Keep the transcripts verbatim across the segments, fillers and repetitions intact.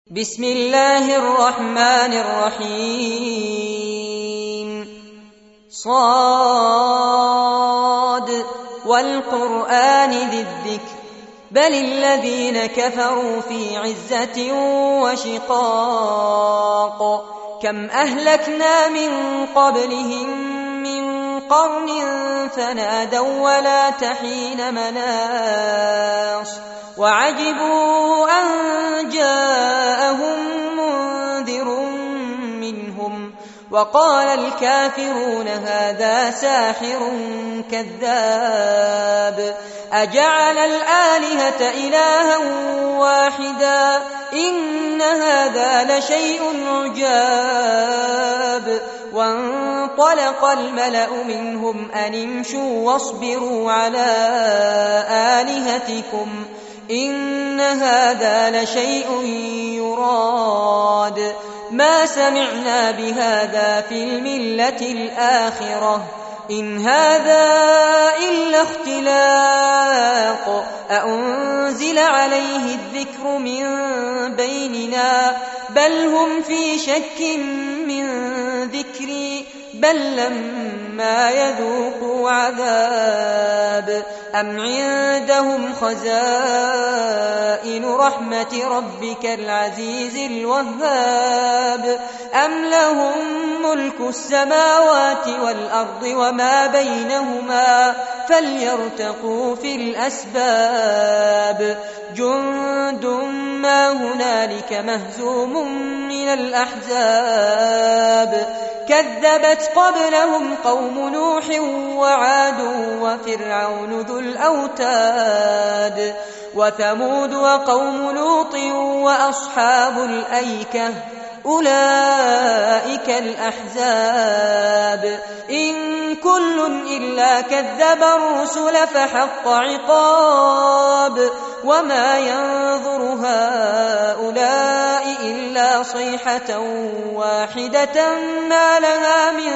بسم الله الرحمن الرحيم صاد والقرآن ذي الذكر بل الذين كفروا في عزة وشقاق كم أهلكنا من قبلهم من قرن فنادوا ولا تحين مناص وعجبوا أن جاءهم منذر منهم وقال الكافرون هذا ساحر كذاب أجعل الآلهة إلها واحدا إن هذا لشيء عجاب وانطلق الملأ منهم أن امشوا واصبروا على آلهتكم إن هذا لشيء يراد ما سمعنا بهذا في الملة الآخرة إن هذا إلا اختلاق أأنزل عليه الذكر من بيننا بل هم في شك من ذكري بل لما يذوقوا عذاب أم عندهم خزائن رحمة ربك العزيز الوهاب أم لهم ملك السماوات والأرض وما بينهما فليرتقوا في الأسباب جند ما هنالك مهزوم من الأحزاب كذبت قبلهم قوم نوح وعاد وفرعون ذو الأوتاد وثمود وقوم لوط وأصحاب الأيكة أولئك الأحزاب إن كل إلا كذب الرسل فحق عقاب وما ينظر هؤلاء إلا صيحة واحدة ما لها من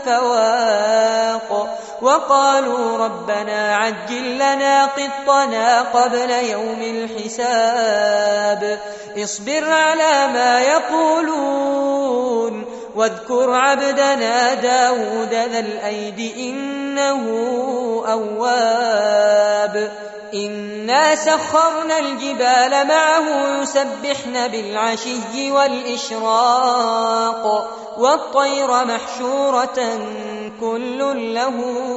فواق وقالوا ربنا عجل لنا قطنا قبل يوم الحساب اصبر على ما يقولون واذكر عبدنا داود ذا الأيد إنه أواب إنا سخرنا الجبال معه يسبحن بالعشي والإشراق والطير محشورة كل له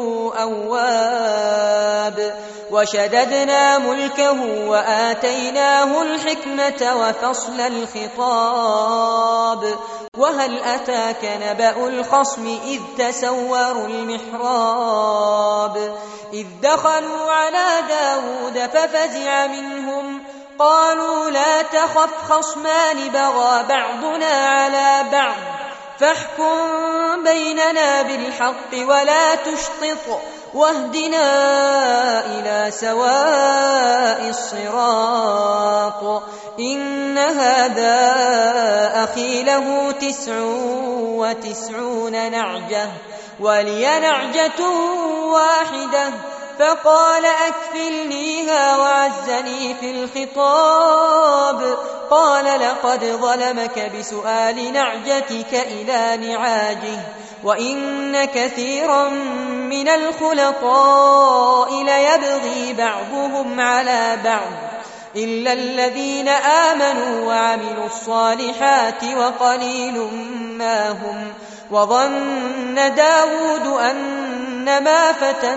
أواب وشددنا ملكه وآتيناه الحكمة وفصل الخطاب وهل أتاك نبأ الخصم إذ تسوروا المحراب إذ دخلوا على داود ففزع منهم قالوا لا تخف خصمان بغى بعضنا على بعض فاحكم بيننا بالحق ولا تشطط واهدنا إلى سواء الصراط إن هذا أخي له تسع وتسعون نعجة ولي نعجة واحدة فقال أكفلنيها وعزني في الخطاب قال لقد ظلمك بسؤال نعجتك إلى نعاجه وإن كثيرا من الخلطاء ليبغي بعضهم على بعض إلا الذين آمنوا وعملوا الصالحات وقليل ما هم وظن داود أنما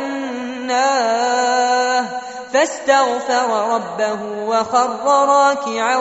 فتناه فاستغفر ربه وخر راكعا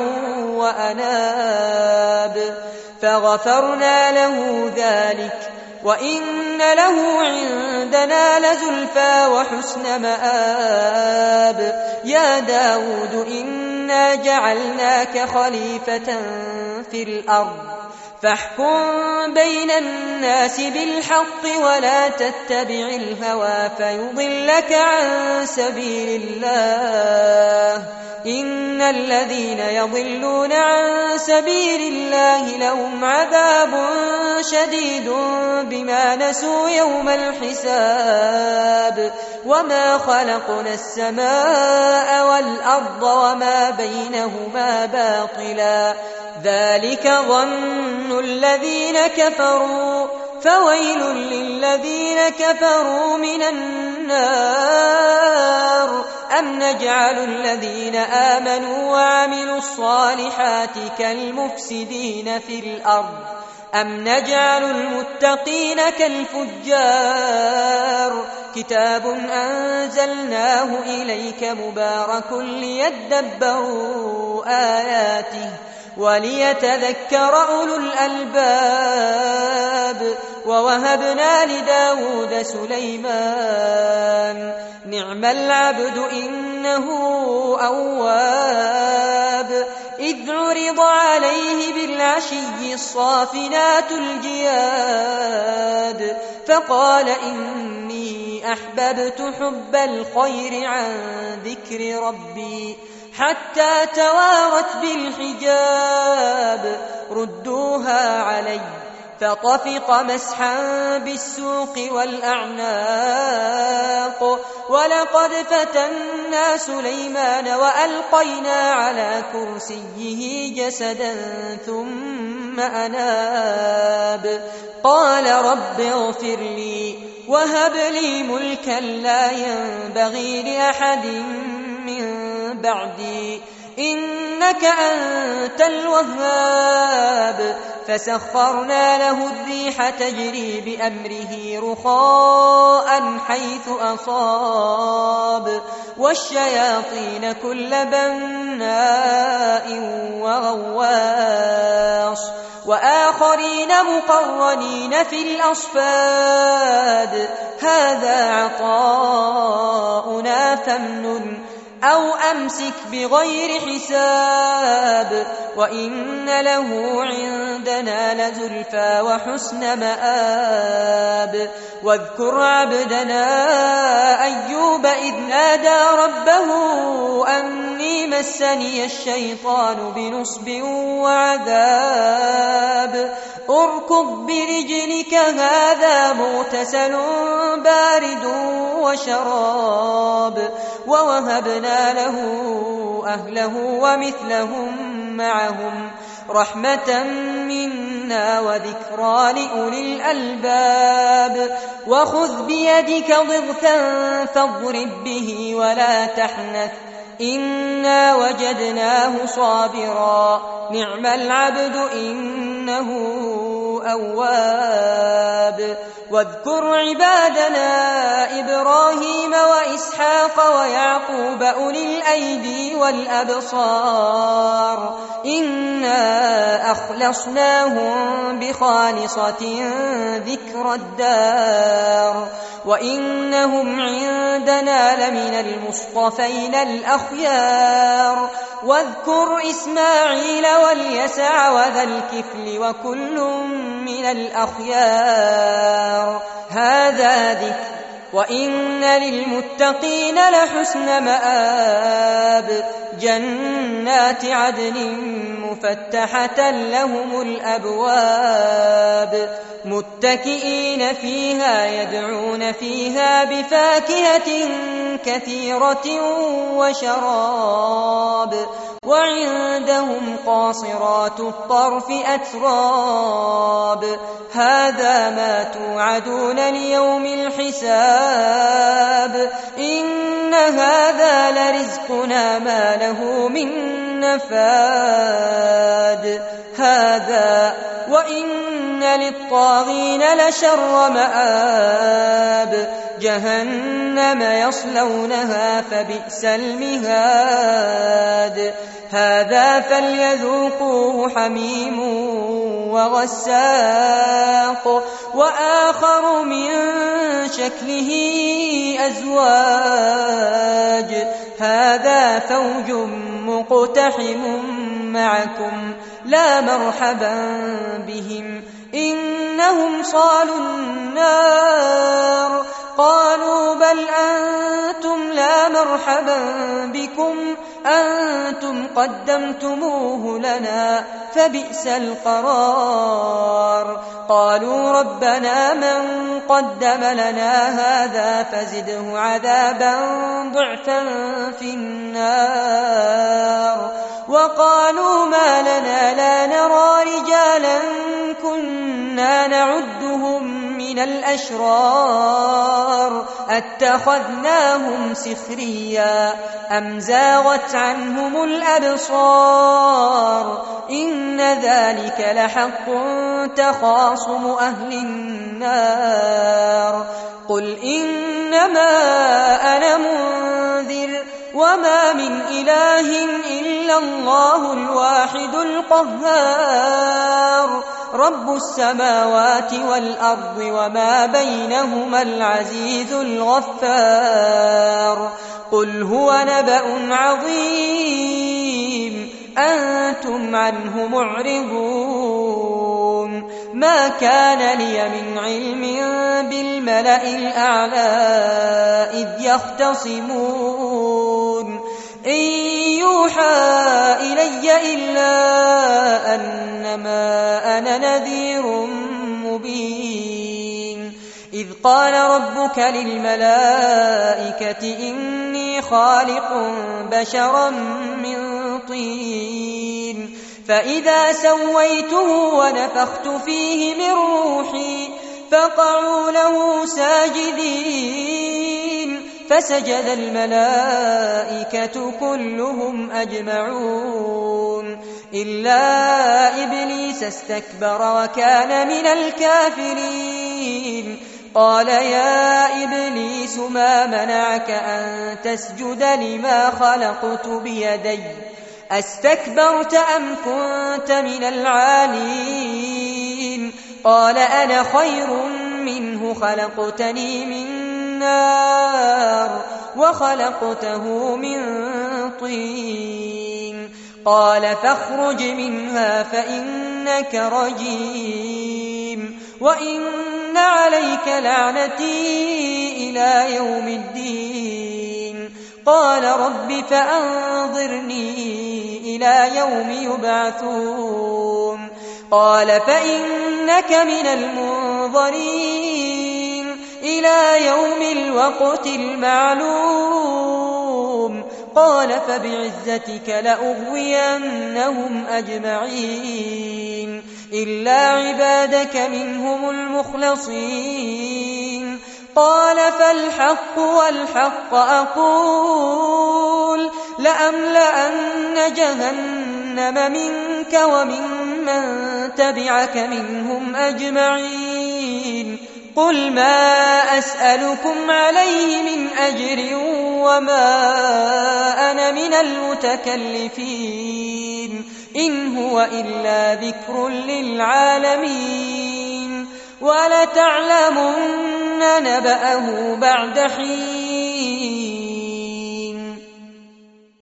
وأناب فغفرنا له ذلك وإن له عندنا لزلفى وحسن مآب يا داود إنا جعلناك خليفة في الأرض فاحكم بين الناس بالحق ولا تتبع الهوى فيضلك عن سبيل الله إن الذين يضلون عن سبيل الله لهم عذاب شديد بما نسوا يوم الحساب وما خلقنا السماء والأرض وما بينهما باطلا ذلك ظن الذين كفروا فويل للذين كفروا من النار أم نجعل الذين آمنوا وعملوا الصالحات كالمفسدين في الأرض أم نجعل المتقين كالفجار كتاب أنزلناه إليك مبارك ليدبروا آياته وليتذكر أولو الألباب ووهبنا لداود سليمان نعم العبد إنه أواب إذ عرض عليه بالعشي الصافنات الجياد فقال إني أحببت حب الخير عن ذكر ربي حتى توارت بالحجاب ردوها علي فطفق مسحا بالسوق والأعناق ولقد فتنا سليمان وألقينا على كرسيه جسدا ثم أناب قال رب اغفر لي وهب لي ملكا لا ينبغي لأحد من بعدي إنك أنت الوهاب فسخرنا له الريح تجري بأمره رخاء حيث أصاب والشياطين كل بناء وغواص وآخرين مقرنين في الأصفاد هذا عطاؤنا فامنن أو أمسك بغير حساب وإن له عندنا لزلفى وحسن مآب واذكر عبدنا أيوب إذ نادى ربه أني مسني الشيطان بنصب وعذاب اركض برجلك هذا مغتسل بارد وشراب ووهبنا له أهله ومثلهم معهم رحمة منا وذكرى لأولي الألباب وخذ بيدك ضغثا فاضرب به ولا تحنث إنا وجدناه صابرا نعم العبد إنه أواب واذكر عبادنا إبراهيم وإسحاق ويعقوب أولي الأيدي والأبصار إنا أخلصناهم بخالصة ذكر الدار وإنهم عندنا لمن المصطفين الأخيار واذكر إسماعيل واليسع وذا الكفل وكل من الأخيار هذا ذكر وإن للمتقين لحسن مآب جنات عدن مفتحة لهم الأبواب متكئين فيها يدعون فيها بفاكهة كثيرة وشراب وعندهم قاصرات الطرف أتراب هذا ما توعدون ليوم الحساب إن هذا لرزقنا ما له من نفاد هذا وإن للطاغين لشر مآب جهنم يصلونها فبئس المهاد هذا فليذوقوه حميم وغساق وآخر من شكله أزواج هذا فوج مقتحم معكم لا مرحبا بهم إنهم صالوا النار قالوا بل أنتم لا مرحبا بكم أنتم قدمتموه لنا فبئس القرار قالوا ربنا من قدم لنا هذا فزده عذابا ضعفا في النار وقالوا ما لنا لا نرى رجالا كنا نعدهم من الأشرار أتخذناهم سخريا أم زاغت عنهم الأبصار إن ذلك لحق تخاصم أهل النار قل إنما أنا منذر وما من إله إلا الله الواحد القهار رب السماوات والأرض وما بينهما العزيز الغفار قل هو نبأ عظيم أنتم عنه معرضون ما كان لي من علم بالملأ الأعلى إذ يختصمون إن يوحى إلي إلا أنما أنا نذير مبين إذ قال ربك للملائكة إني خالق بشرا من طين فإذا سويته ونفخت فيه من روحي فقعوا له ساجدين فسجد الملائكة كلهم أجمعون إلا إبليس استكبر وكان من الكافرين قال يا إبليس ما منعك أن تسجد لما خلقت بيدي أستكبرت أم كنت من العالين قال أنا خير منه خلقتني من نار وخلقته من طين قال فاخرج منها فإنك رجيم وإن عليك لعنتي إلى يوم الدين قال رب فأنظرني إلى يوم يبعثون قال فإنك من المنظرين إلى يوم الوقت المعلوم قال فبعزتك لأغوينهم أجمعين إلا عبادك منهم المخلصين قال فالحق والحق أقول لأملأن جهنم منك وممن تبعك منهم أجمعين قل ما أسألكم عليه من أجر وما أنا من المتكلفين إن هو إلا ذكر للعالمين ولتعلمن نبأه بعد حين